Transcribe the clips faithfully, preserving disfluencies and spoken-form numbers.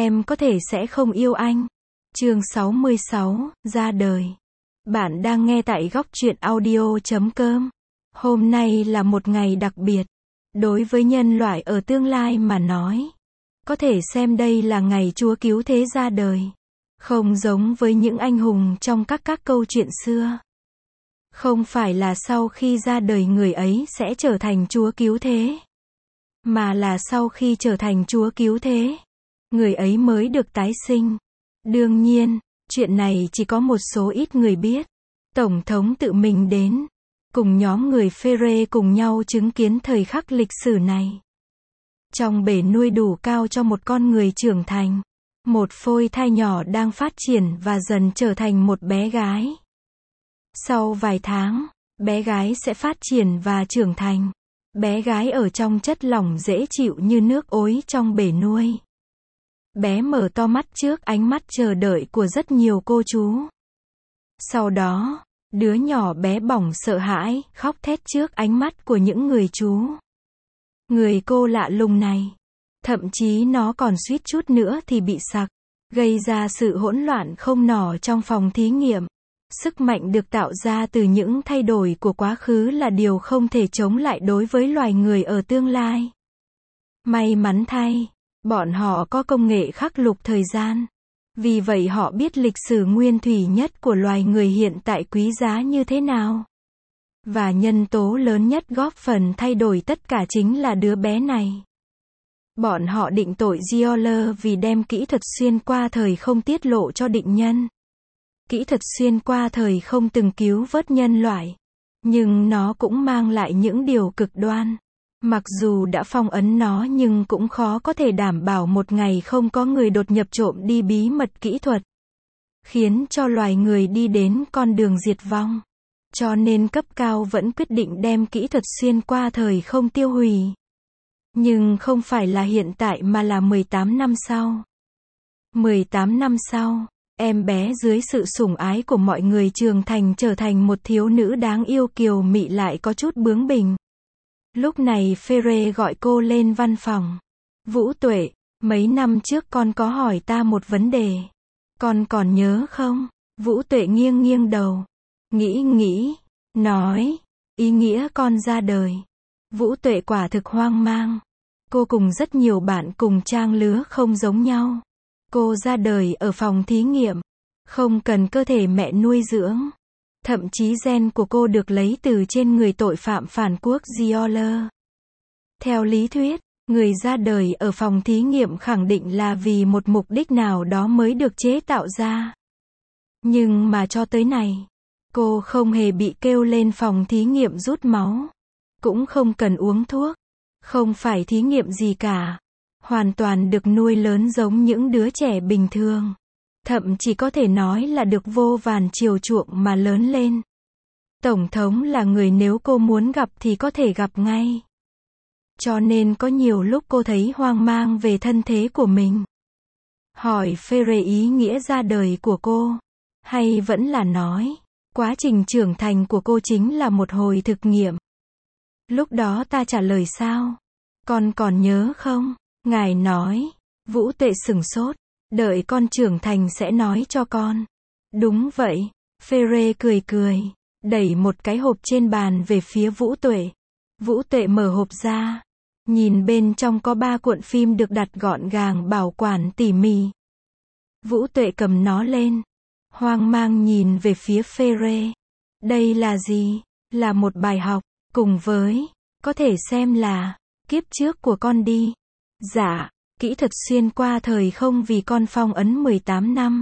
em có thể sẽ không yêu anh. Chương sáu mươi sáu, ra đời. Bạn đang nghe tại góc truyện audio chấm com. Hôm nay là một ngày đặc biệt. Đối với nhân loại ở tương lai mà nói. Có thể xem đây là ngày Chúa cứu thế ra đời. Không giống với những anh hùng trong các các câu chuyện xưa. Không phải là sau khi ra đời người ấy sẽ trở thành Chúa cứu thế. Mà là sau khi trở thành Chúa cứu thế, người ấy mới được tái sinh. Đương nhiên, chuyện này chỉ có một số ít người biết. Tổng thống tự mình đến, cùng nhóm người Phêrê cùng nhau chứng kiến thời khắc lịch sử này. Trong bể nuôi đủ cao cho một con người trưởng thành, một phôi thai nhỏ đang phát triển và dần trở thành một bé gái. Sau vài tháng, bé gái sẽ phát triển và trưởng thành. Bé gái ở trong chất lỏng dễ chịu như nước ối trong bể nuôi. Bé mở to mắt trước ánh mắt chờ đợi của rất nhiều cô chú. Sau đó, đứa nhỏ bé bỏng sợ hãi, khóc thét trước ánh mắt của những người chú. Người cô lạ lùng này. Thậm chí nó còn suýt chút nữa thì bị sặc, gây ra sự hỗn loạn không nhỏ trong phòng thí nghiệm. Sức mạnh được tạo ra từ những thay đổi của quá khứ là điều không thể chống lại đối với loài người ở tương lai. May mắn thay, bọn họ có công nghệ khắc lục thời gian. Vì vậy họ biết lịch sử nguyên thủy nhất của loài người hiện tại quý giá như thế nào. Và nhân tố lớn nhất góp phần thay đổi tất cả chính là đứa bé này. Bọn họ định tội Giolơ vì đem kỹ thuật xuyên qua thời không tiết lộ cho định nhân. Kỹ thuật xuyên qua thời không từng cứu vớt nhân loại. Nhưng nó cũng mang lại những điều cực đoan. Mặc dù đã phong ấn nó nhưng cũng khó có thể đảm bảo một ngày không có người đột nhập trộm đi bí mật kỹ thuật. Khiến cho loài người đi đến con đường diệt vong. Cho nên cấp cao vẫn quyết định đem kỹ thuật xuyên qua thời không tiêu hủy. Nhưng không phải là hiện tại mà là mười tám năm sau. mười tám năm sau. Em bé dưới sự sủng ái của mọi người trưởng thành trở thành một thiếu nữ đáng yêu kiều mị lại có chút bướng bỉnh. Lúc này Phêrê gọi cô lên văn phòng. Vũ Tuệ, mấy năm trước con có hỏi ta một vấn đề. Con còn nhớ không? Vũ Tuệ nghiêng nghiêng đầu. Nghĩ nghĩ, nói, ý nghĩa con ra đời. Vũ Tuệ quả thực hoang mang. Cô cùng rất nhiều bạn cùng trang lứa không giống nhau. Cô ra đời ở phòng thí nghiệm, không cần cơ thể mẹ nuôi dưỡng. Thậm chí gen của cô được lấy từ trên người tội phạm phản quốc Giolơ. Theo lý thuyết, người ra đời ở phòng thí nghiệm khẳng định là vì một mục đích nào đó mới được chế tạo ra. Nhưng mà cho tới này, cô không hề bị kêu lên phòng thí nghiệm rút máu. Cũng không cần uống thuốc. Không phải thí nghiệm gì cả. Hoàn toàn được nuôi lớn giống những đứa trẻ bình thường. Thậm chí có thể nói là được vô vàn chiều chuộng mà lớn lên. Tổng thống là người nếu cô muốn gặp thì có thể gặp ngay. Cho nên có nhiều lúc cô thấy hoang mang về thân thế của mình. Hỏi Phêrê ý nghĩa ra đời của cô. Hay vẫn là nói, quá trình trưởng thành của cô chính là một hồi thực nghiệm. Lúc đó ta trả lời sao? Con còn nhớ không? Ngài nói. Vũ Tuệ sửng sốt. Đợi con trưởng thành sẽ nói cho con. Đúng vậy. Phêrê cười cười. Đẩy một cái hộp trên bàn về phía Vũ Tuệ. Vũ Tuệ mở hộp ra. Nhìn bên trong có ba cuộn phim được đặt gọn gàng bảo quản tỉ mỉ. Vũ Tuệ cầm nó lên. Hoang mang nhìn về phía Phêrê. Đây là gì? Là một bài học. Cùng với, có thể xem là, kiếp trước của con đi. Dạ, kỹ thuật xuyên qua thời không vì con phong ấn mười tám năm.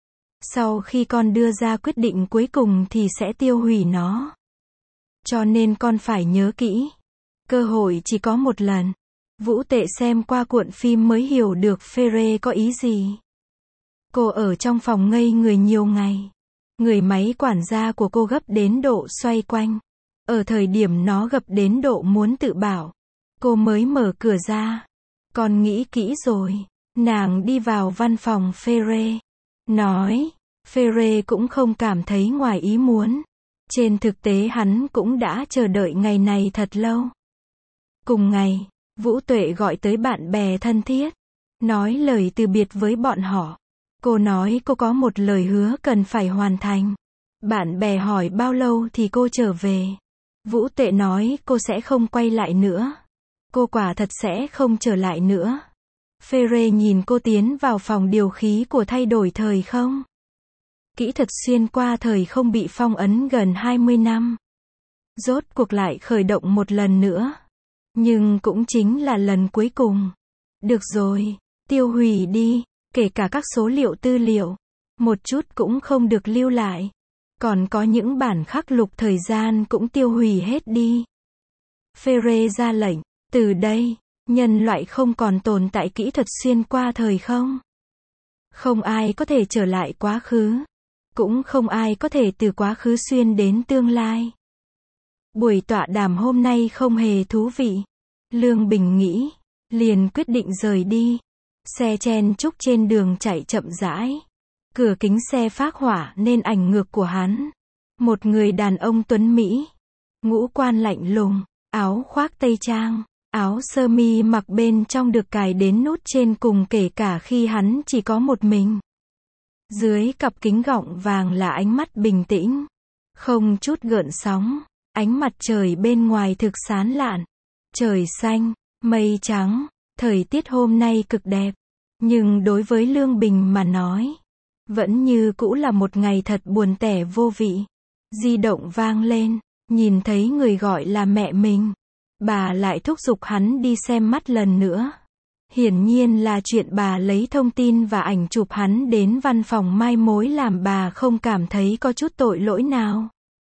Sau khi con đưa ra quyết định cuối cùng thì sẽ tiêu hủy nó. Cho nên con phải nhớ kỹ. Cơ hội chỉ có một lần. Vũ Tuệ xem qua cuộn phim mới hiểu được Phêrê có ý gì. Cô ở trong phòng ngây người nhiều ngày. Người máy quản gia của cô gấp đến độ xoay quanh. Ở thời điểm nó gấp đến độ muốn tự bảo. Cô mới mở cửa ra. Con nghĩ kỹ rồi. Nàng đi vào văn phòng Phêrê. Nói. Phêrê cũng không cảm thấy ngoài ý muốn. Trên thực tế hắn cũng đã chờ đợi ngày này thật lâu. Cùng ngày, Vũ Tuệ gọi tới bạn bè thân thiết. nói lời từ biệt với bọn họ. Cô nói cô có một lời hứa cần phải hoàn thành. Bạn bè hỏi bao lâu thì cô trở về. Vũ Tuệ nói cô sẽ không quay lại nữa. Cô quả thật sẽ không trở lại nữa. Fere nhìn cô tiến vào phòng điều khí của thay đổi thời không. Kỹ thuật xuyên qua thời không bị phong ấn gần hai mươi năm. Rốt cuộc lại khởi động một lần nữa. Nhưng cũng chính là lần cuối cùng. Được rồi, tiêu hủy đi, kể cả các số liệu tư liệu. Một chút cũng không được lưu lại. Còn có những bản khắc lục thời gian cũng tiêu hủy hết đi. Fere ra lệnh, từ đây, nhân loại không còn tồn tại kỹ thuật xuyên qua thời không. Không ai có thể trở lại quá khứ. Cũng không ai có thể từ quá khứ xuyên đến tương lai. Buổi tọa đàm hôm nay không hề thú vị. Lương Bình nghĩ, liền quyết định rời đi. Xe chen chúc trên đường chạy chậm rãi. Cửa kính xe phác hỏa nên ảnh ngược của hắn. Một người đàn ông tuấn Mỹ. Ngũ quan lạnh lùng, áo khoác tây trang, áo sơ mi mặc bên trong được cài đến nút trên cùng kể cả khi hắn chỉ có một mình. Dưới cặp kính gọng vàng là ánh mắt bình tĩnh. Không chút gợn sóng. Ánh mặt trời bên ngoài thực sáng lạn. Trời xanh, mây trắng. Thời tiết hôm nay cực đẹp. Nhưng đối với Lương Bình mà nói, vẫn như cũ là một ngày thật buồn tẻ vô vị. Di động vang lên, nhìn thấy người gọi là mẹ mình. Bà lại thúc giục hắn đi xem mắt lần nữa. Hiển nhiên là chuyện bà lấy thông tin và ảnh chụp hắn đến văn phòng mai mối làm bà không cảm thấy có chút tội lỗi nào.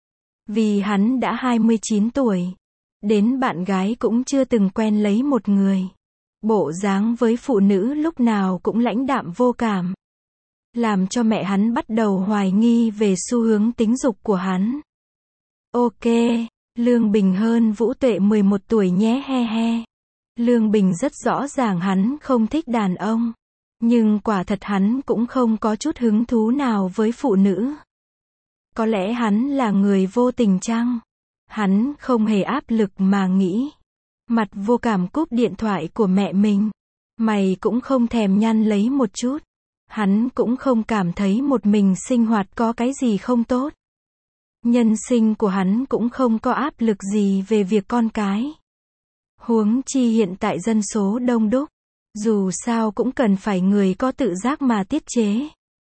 Vì hắn đã hai mươi chín tuổi. Đến bạn gái cũng chưa từng quen lấy một người. Bộ dáng với phụ nữ lúc nào cũng lãnh đạm vô cảm. Làm cho mẹ hắn bắt đầu hoài nghi về xu hướng tính dục của hắn. Ok, Lương Bình hơn Vũ Tuệ mười một tuổi nhé he he. Lương Bình rất rõ ràng hắn không thích đàn ông. Nhưng quả thật hắn cũng không có chút hứng thú nào với phụ nữ. Có lẽ hắn là người vô tình chăng? Hắn không hề áp lực mà nghĩ. Mặt vô cảm cúp điện thoại của mẹ mình. Mày cũng không thèm nhăn lấy một chút. Hắn cũng không cảm thấy một mình sinh hoạt có cái gì không tốt. Nhân sinh của hắn cũng không có áp lực gì về việc con cái. Huống chi hiện tại dân số đông đúc. Dù sao cũng cần phải người có tự giác mà tiết chế.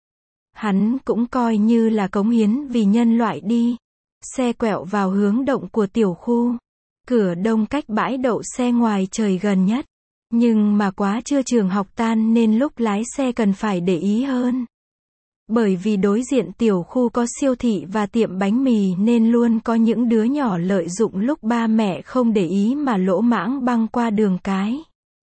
Hắn cũng coi như là cống hiến vì nhân loại đi. Xe quẹo vào hướng động của tiểu khu. Cửa đông cách bãi đậu xe ngoài trời gần nhất. Nhưng mà quá trưa trường học tan nên lúc lái xe cần phải để ý hơn. Bởi vì đối diện tiểu khu có siêu thị và tiệm bánh mì nên luôn có những đứa nhỏ lợi dụng lúc ba mẹ không để ý mà lỗ mãng băng qua đường cái.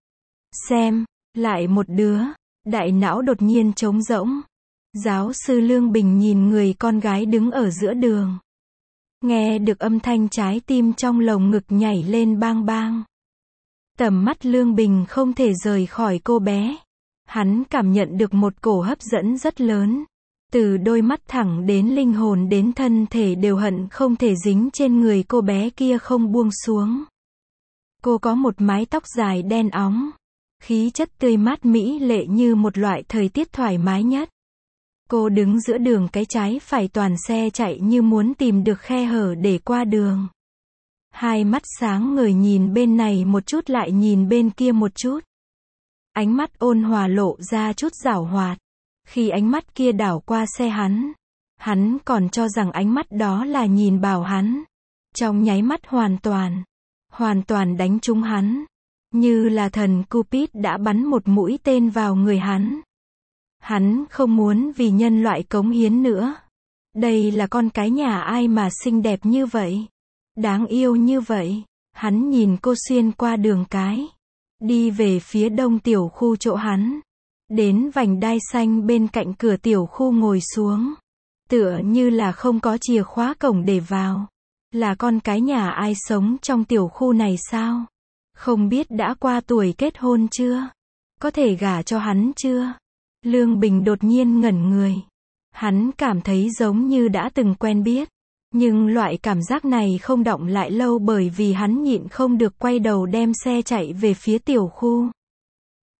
Xem, lại một đứa, đại não đột nhiên trống rỗng. Giáo sư Lương Bình nhìn người con gái đứng ở giữa đường. Nghe được âm thanh trái tim trong lồng ngực nhảy lên bang bang. Tầm mắt Lương Bình không thể rời khỏi cô bé. Hắn cảm nhận được một cổ hấp dẫn rất lớn. Từ đôi mắt thẳng đến linh hồn đến thân thể đều hận không thể dính trên người cô bé kia không buông xuống. Cô có một mái tóc dài đen óng. Khí chất tươi mát mỹ lệ như một loại thời tiết thoải mái nhất. Cô đứng giữa đường cái trái phải toàn xe chạy như muốn tìm được khe hở để qua đường. Hai mắt sáng ngời nhìn bên này một chút lại nhìn bên kia một chút. Ánh mắt ôn hòa lộ ra chút giảo hoạt. Khi ánh mắt kia đảo qua xe hắn, hắn còn cho rằng ánh mắt đó là nhìn bảo hắn. Trong nháy mắt hoàn toàn, hoàn toàn đánh trúng hắn. Như là thần Cupid đã bắn một mũi tên vào người hắn. Hắn không muốn vì nhân loại cống hiến nữa. Đây là con cái nhà ai mà xinh đẹp như vậy? Đáng yêu như vậy. Hắn nhìn cô xuyên qua đường cái. Đi về phía đông tiểu khu chỗ hắn. Đến vành đai xanh bên cạnh cửa tiểu khu ngồi xuống. Tựa như là không có chìa khóa cổng để vào. Là con cái nhà ai sống trong tiểu khu này sao? Không biết đã qua tuổi kết hôn chưa? Có thể gả cho hắn chưa? Lương Bình đột nhiên ngẩn người. Hắn cảm thấy giống như đã từng quen biết. Nhưng loại cảm giác này không đọng lại lâu bởi vì hắn nhịn không được quay đầu đem xe chạy về phía tiểu khu.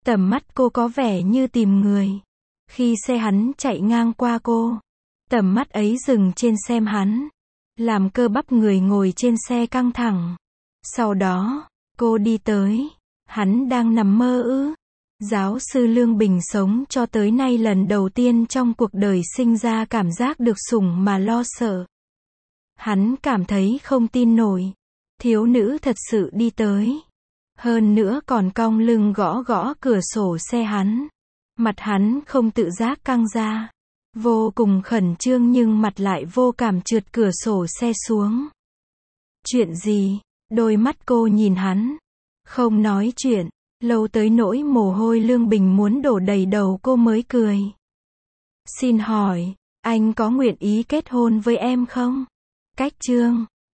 Tầm mắt cô có vẻ như tìm người. Khi xe hắn chạy ngang qua cô, tầm mắt ấy dừng trên xem hắn, làm cơ bắp người ngồi trên xe căng thẳng. Sau đó, cô đi tới. Hắn đang nằm mơ ư? Giáo sư Lương Bình sống cho tới nay lần đầu tiên trong cuộc đời sinh ra cảm giác được sủng mà lo sợ. Hắn cảm thấy không tin nổi. Thiếu nữ thật sự đi tới. Hơn nữa còn cong lưng gõ gõ cửa sổ xe hắn. Mặt hắn không tự giác căng ra. Vô cùng khẩn trương nhưng mặt lại vô cảm trượt cửa sổ xe xuống. Chuyện gì? Đôi mắt cô nhìn hắn. Không nói chuyện. Lâu tới nỗi mồ hôi Lương Bình muốn đổ đầy đầu cô mới cười. Xin hỏi, anh có nguyện ý kết hôn với em không? Cách chương